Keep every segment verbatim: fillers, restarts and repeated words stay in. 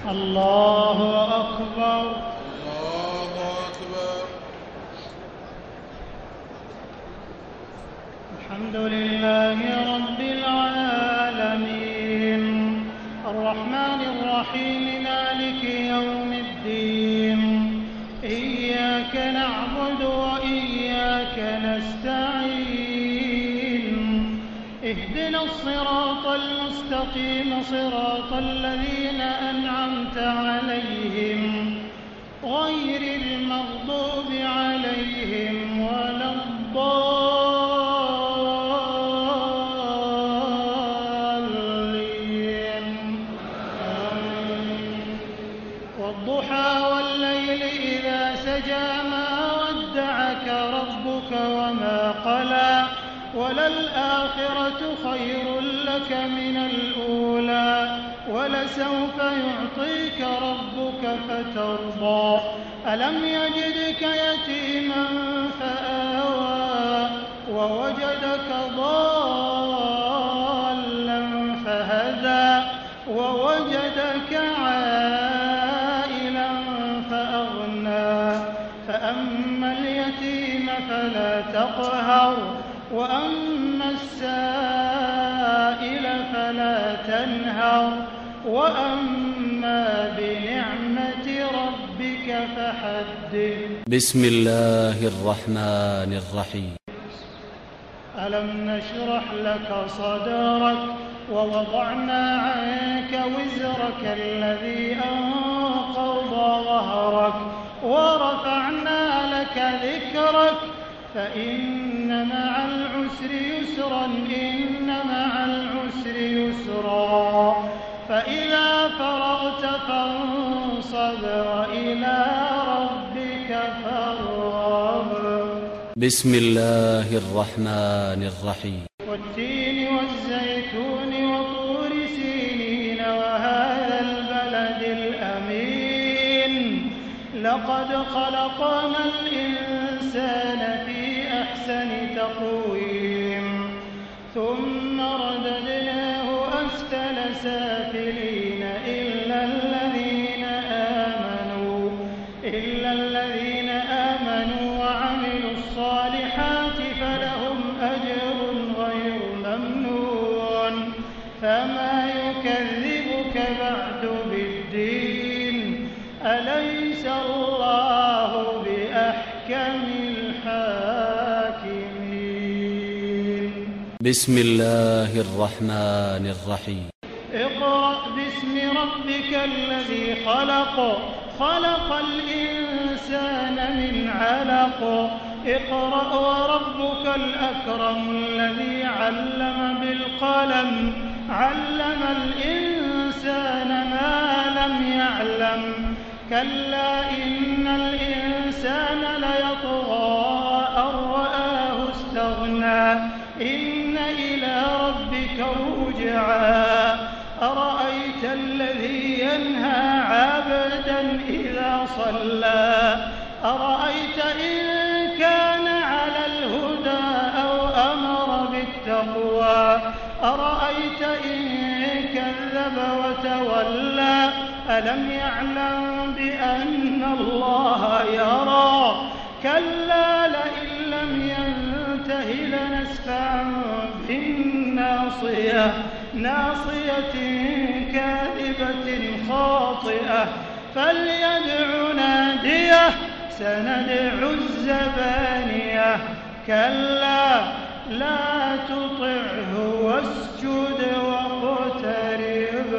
الله أكبر. الله أكبر. الحمد لله رب العالمين الرحمن الرحيم مالك يوم الدين إياك نعبد وإياك نستعين اهدنا الصراط المستقيم صراط الذين أنعمت عليهم غير المغضوب عليهم ولا الضالين. والضحى والليل إذا سجى ما ودعك ربك وما قلى وللآخرة خير لك من الأولى ولسوف يعطيك ربك فترضى ألم يجدك يتيما فآوى ووجدك ضالا فهدى ووجدك عائلا فأغنى فأما اليتيم فلا تقهر وأما السائل فلا تنهر وأما بنعمة ربك فحدث. بسم الله الرحمن الرحيم. ألم نشرح لك صدرك ووضعنا عنك وزرك الذي أنقض ظهرك ورفعنا لك ذكرك فإن مع العسر يسرا إن مع العسر يسرا فإذا فرغت فانصب وإلى ربك فارغب. بسم الله الرحمن الرحيم. والتين والزيتون وطور سينين وهذا البلد الأمين لقد خلقنا الإنسان في أحسن تقويم ثم رددناه أسفل سافلين إلا الذين آمنوا إلا الذين آمنوا وعملوا الصالحات فلهم أجر غير ممنون فما يكذبك بعد بالدين أليس الله بأحكم الحاكمين. بسم الله الرحمن الرحيم. اقرأ باسم ربك الذي خلق خلق الإنسان من علق اقرأ وربك الأكرم الذي علم بالقلم علم الإنسان ما لم يعلم كلا إن الإنسان ليطغى أن رآه استغنى إن إلى ربك الرجعى أرأيت الذي ينهى عبدا إذا صلى أرأيت إن كان على الهدى أو أمر بالتقوى أرأيت إن كذب وتولى ألم يعلم بأن الله يرى كلا لئن لم ينته لنسفعا بالناصية ناصية كاذبة خاطئة فليدع ناديه سندع الزبانية كلا لا تطعه واسجد واقترب.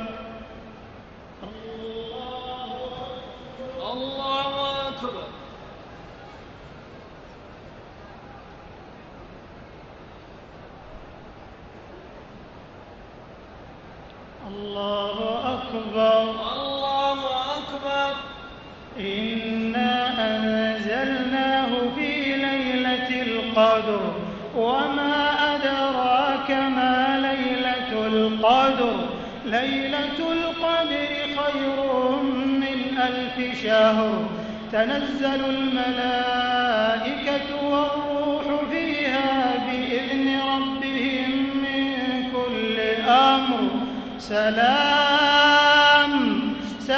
الله أكبر. الله أكبر. الله أكبر. إنا أنزلناه في ليلة القدر وما أدراك ما ليلة القدر ليلة القدر خير من ألف شهر تنزل الملائكة والروح فيها بإذن ربهم من كل أمر سلام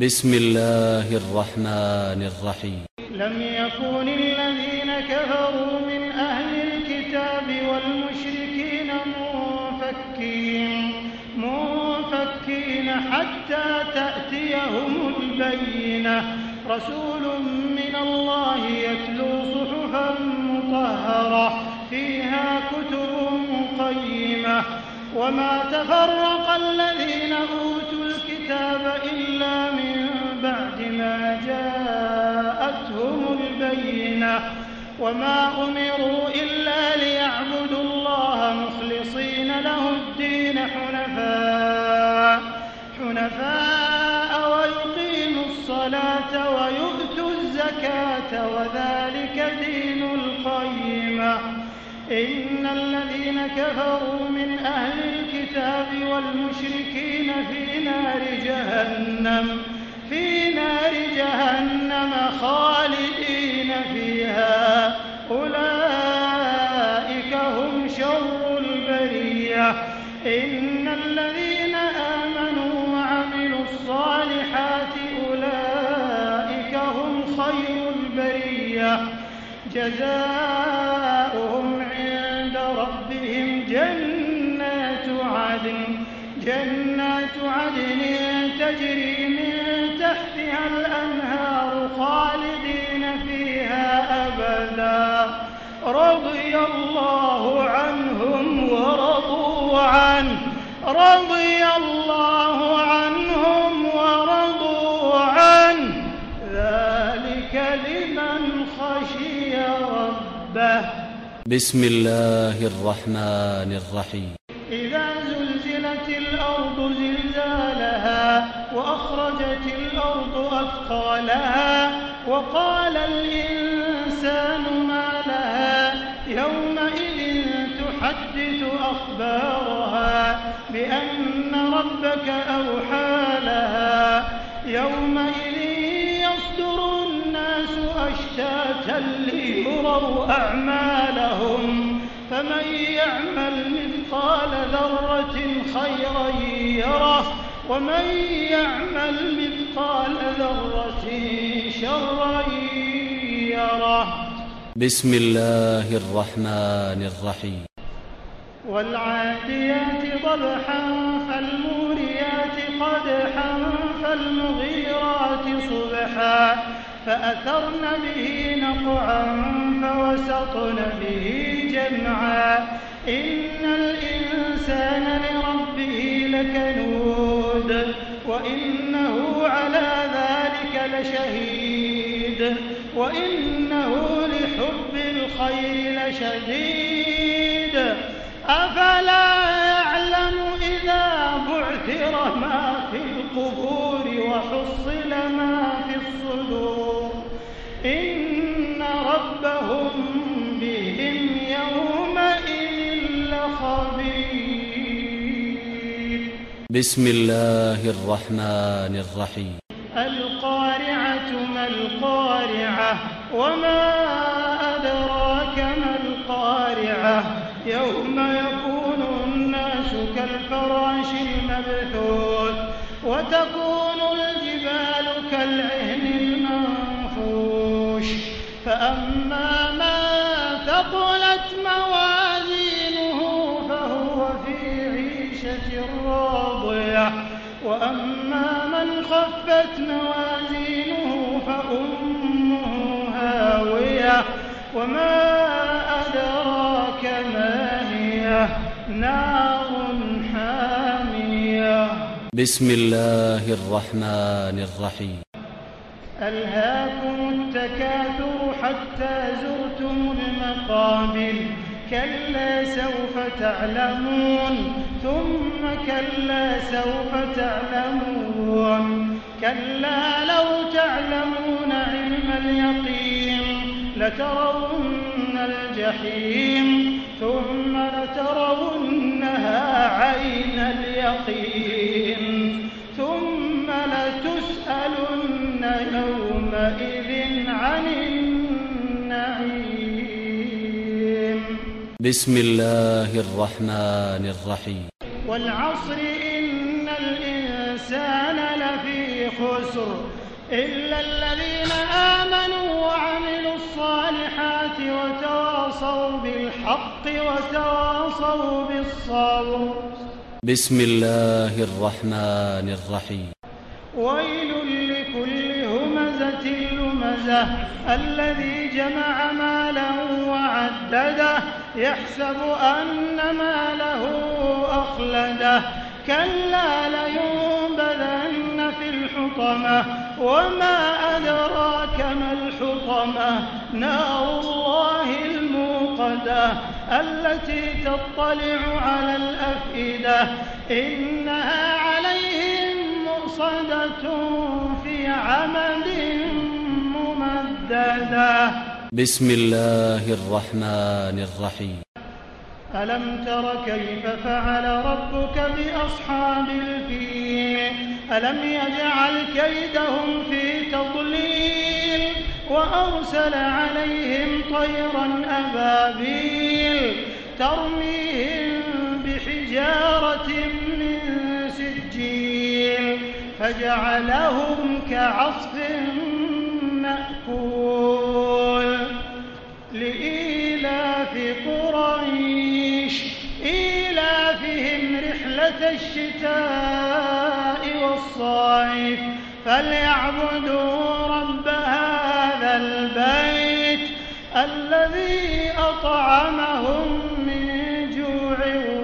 بسم الله الرحمن الرحيم لم يكن الذين كفروا من أهل الكتاب والمشركين منفكين منفكين حتى تأتيهم البينة رسول من الله يتلو صحفا مطهرة فيها كتب قيمة وما تفرق الذين أوتوا الكتاب إلا من بعد ما جاءتهم البينة وما أمروا إلا ليعبدوا الله مخلصين له الدين حنفاء حنفاء ويقيموا الصلاة ويؤتوا الزكاة وذلك دين القيمة إن الذين كفروا من أهل الكتاب والمشركين في نار جهنم في نار جهنم خالدين فيها أولئك هم شر البرية إن الذين آمنوا وعملوا الصالحات أولئك هم خير البرية جزاؤهم عند ربهم جنات عدن جنات عدن تجري من تحتها الأنهار خالدين فيها أبدا رضي الله عنهم ورضوا عنه رضي الله عنهم ورضوا عنه ذلك لمن خشي ربه بسم الله الرحمن الرحيم إذا زلزلت الأرض زلزالها وأخرجت الأرض أثقالها وقال الإنسان ما لها يومئذ تحدث أخبارها بأن ربك أوحى لها يومئذ يصدر الناس أشتاتا ليروا أعمالهم فمن يعمل مثقال ذرة خيرا يره ومن يعمل مثقال ذرة شرا يره بسم الله الرحمن الرحيم والعاديات ضبحا فالموريات قدحا فالمغيرات صبحا فأثرن به نقعا فوسطن به جمعا إن الإنسان لربه لكنود وإنه على ذلك لشهيد وإنه لحب الخير لشديد أفلا يعلم إذا بعثر ما في القبور وحصل ما في الصدور إن ربهم بهم يومئذ لخبير بسم الله الرحمن الرحيم القارعة ما القارعة وما أدراك ما القارعة يوم يكون الناس كالفراش المبثوث وتكون الجبال كالعهن المنفوش فأما من ثقلت موازينه فهو في عيشة راضية وأما من خفت موازينه فأمه هاوية وما أدراك ما هي نار حامية بسم الله الرحمن الرحيم ألهاكم التكاثر حتى زرتم المقابر كلا سوف تعلمون ثم كلا سوف تعلمون كلا لو تعلمون علم اليقين لترون الجحيم ثم لترونها عين اليقين ثم لتسألن يومئذ عن النعيم بسم الله الرحمن الرحيم والعصر إن الإنسان الإنسان لفي خسر إلا الذين آمنوا وعملوا الصالحات وتواصوا بالحق وتواصوا بالصبر. بسم الله الرحمن الرحيم. ويل لكل همزة لمزة الذي جمع مالا وعدده يحسب أن ماله أخلده كلا لينبذن في الحطمة وما أدراك ما الحطمة نار الله الموقدة التي تطلع على الأفئدة إنها عليهم مؤصدة في عمد ممددة. بسم الله الرحمن الرحيم. ألم تر كيف فعل ربك بأصحاب الفيل ألم يجعل كيدهم في تضليل وأرسل عليهم طيرا أبابيل ترميهم بحجارة من سجيل فجعلهم كعصف مأكول. لإيلاف قريش إيلافهم رحلة الشتاء والصيف فليعبدوا رب هذا البيت الذي أطعمهم من جوع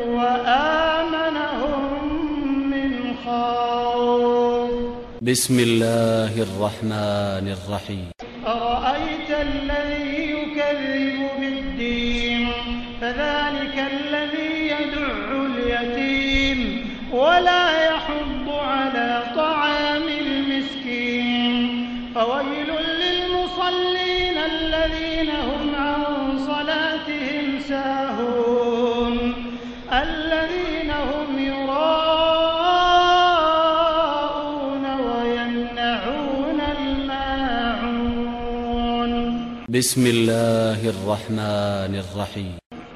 وآمنهم من خوف. بسم الله الرحمن الرحيم. أرأيت الذي يكذب بالدين فذلك الذي يدع اليتيم ولا يحض على طعام المسكين فويل للمصلين الذين هم عن صلاتهم ساهون الذين هم يراءون ويمنعون الماعون. بسم الله الرحمن الرحيم.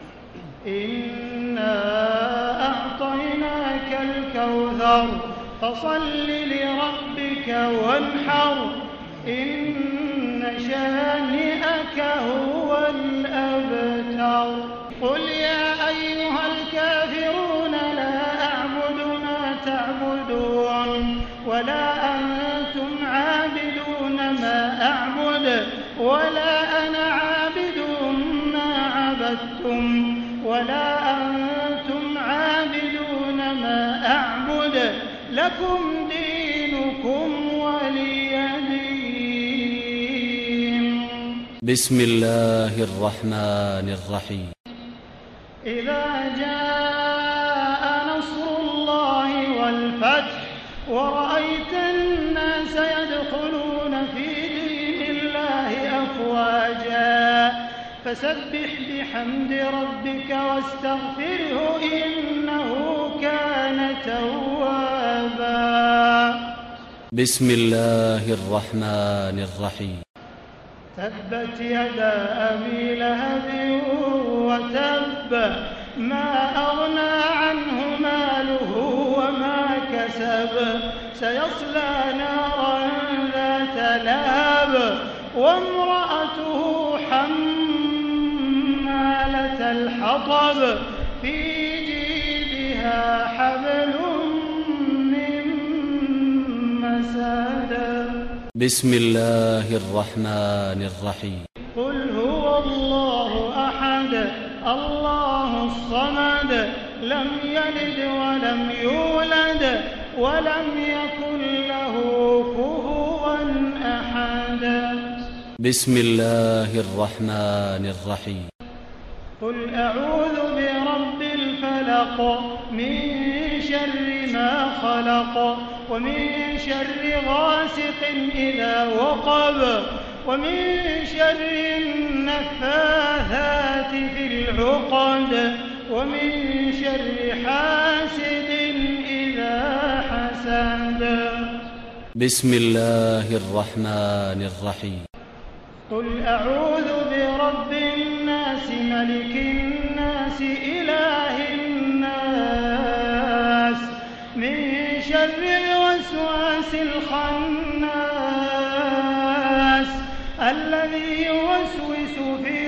إنا أعطيناك الكوثر فصل لربك وانحر إن شانئك هو الأبتر. قل يا أيها الكافرون لا أعبد ما تعبدون ولا أنتم عابدون ما أعبد ولا أنا عابد ما عبدتم ولا أنتم عابدون ما أعبد لكم دينكم ولي دين. بسم الله الرحمن الرحيم. إذا جاء نصر الله والفتح ورأيت الناس يدخلون في دين الله أفواجا فسبح بحمد ربك واستغفره إنه كان توابا. بسم الله الرحمن الرحيم. تبت يدا أبي لهب وتب ما أغنى عنه ماله وما كسب سيصلى نارا ذات لهب وامرأته حمالة الحطب في جيدها حبل من مسد. بسم الله الرحمن الرحيم. قل هو الله أحد الله الصمد لم يلد ولم يولد ولم يكن له كفوا أحد. بسم الله الرحمن الرحيم. قل أعوذ برب الفلق من شر ما خلق ومن شر غاسق إذا وقب ومن شر النفاثات في العقد ومن شر حاسد إذا حسد. بسم الله الرحمن الرحيم. قل أعوذ برب الناس ملك الناس إله الناس من شر الوسواس في